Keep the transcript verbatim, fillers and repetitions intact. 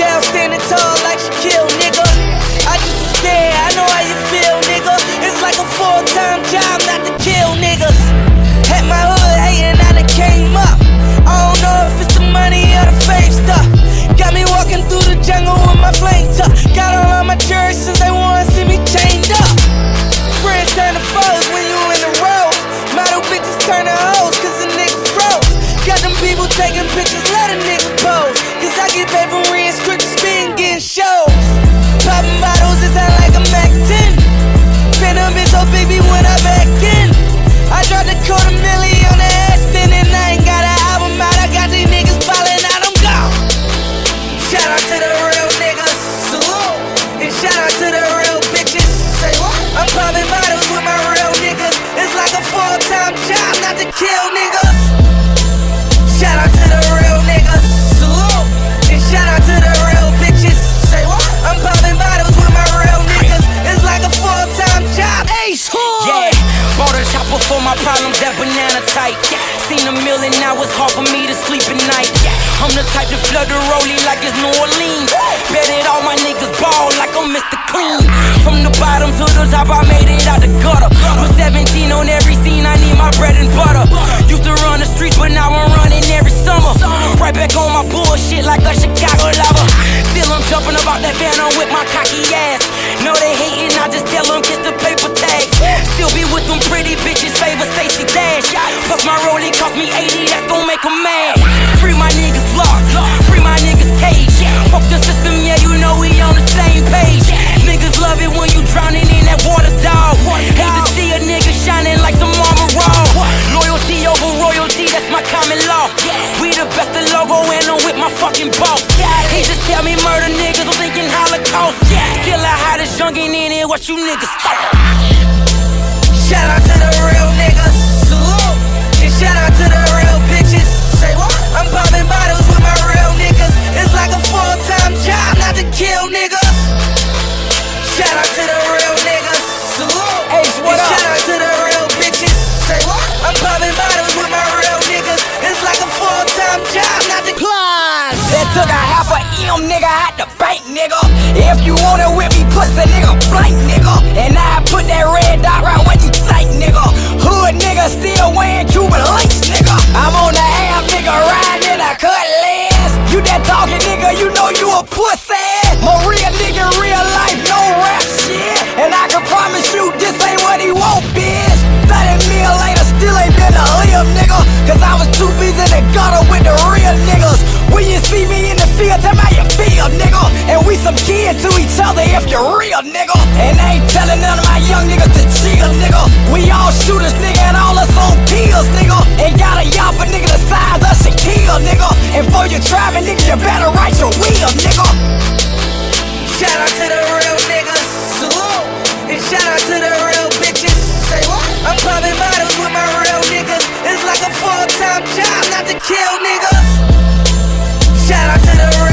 jail standing tall like Shaquille, nigga. I just was there, I know how you feel, nigga. It's like a full-time job not to kill niggas. At my hood hating, I done came up. I don't know if it's the money or the fame stuff. Got me walking through the jungle with my flame tuck. Got all of my jerseys since they wanna see me chained up. Friends turn to foes when you in the road. Model bitches turn to hoes cause the nigga froze. Got them people taking pictures, let a nigga pose. Cause I get paid from reading scripts, spin, getting shows. Popping bottles, it sound like a Mac ten. Phantom is so big, when I back in. I dropped a quarter million on the Aston, and I ain't got an album out. I got these niggas ballin' out, I'm gone. Shout out to the real niggas, salute. And shout out to the real bitches. Say what? I'm popping bottles with my real niggas. It's like a full-time job not to kill niggas. Shout out to the real niggas, salute. And shout out to the real bitches. Say what? I'm popping bottles with my real niggas. It's like a full-time job. Ace Hood. Yeah, bought a chopper for my problems, that banana type. Seen a million, now it's hard for me to sleep at night. I'm the type to flood the rollie like it's New Orleans. Bet it all my niggas ball like I'm Mister Clean. From the bottom to the top, I made it out the gutter. With seventeen on every scene, I need my bread and butter. Used to run the streets, but now I'm running every summer. Right back on my bullshit like a Chicago lover. Still I'm jumping about that phantom with my cocky ass. No, they hating, I just tell them kiss the paper tags. Still be with them pretty bitches, favor Stacey Dash. Plus my rolling cost me eighty, that's gon' make them mad. Free my niggas locked, free my niggas cage. Fuck the system, yeah, you know we on the same page. Niggas love it when you drowning in that water, dog. Hate to see a nigga shining like some armor raw. Loyalty over royalty, that's my common law. We the best of logo and I'm with my fucking boss. He just tell me murder niggas, I'm thinking Holocaust. Still I hide this youngin' in it, what you niggas thought? Shout out to the real niggas, salute. And shout out to the real bitches. Say what? I'm popping bottles with my real niggas. It's like a full-time job not to kill niggas. Shout out to the real niggas, salute. Ace, what and up? shout out to the real bitches. Say what? I'm popping bottles with my real niggas. It's like a full-time job not to Plus, that took a half a M, nigga, out the bank, nigga. If you want it with me, pussy, nigga, blank, nigga. And I put that red dot right where you think, nigga. Hood nigga still wearing Cuban links, nigga. I'm on the app, nigga, riding in a cutlass. You that talking, nigga, you know you a pussy. My real nigga, real life, no rap shit. And I can promise you this ain't what he want, bitch. thirty mil later, still ain't been a live, nigga. Cause I was too busy in the gutter with the real niggas. When you see me in the field, tell me how you feel, nigga. And we some kin to each other if you're real, nigga. And I ain't telling none of my young niggas to chill, nigga. We all shooters, nigga, and all us on pills, nigga. And got a yapper, nigga, the size of Shaquille, nigga. And for you driving, nigga, you better write your wheel, nigga. Shout out to the real niggas, salute. And shout out to the real bitches. Say what? I'm popping bottles with my real niggas. It's like a full-time job not to kill niggas. Shout out to the real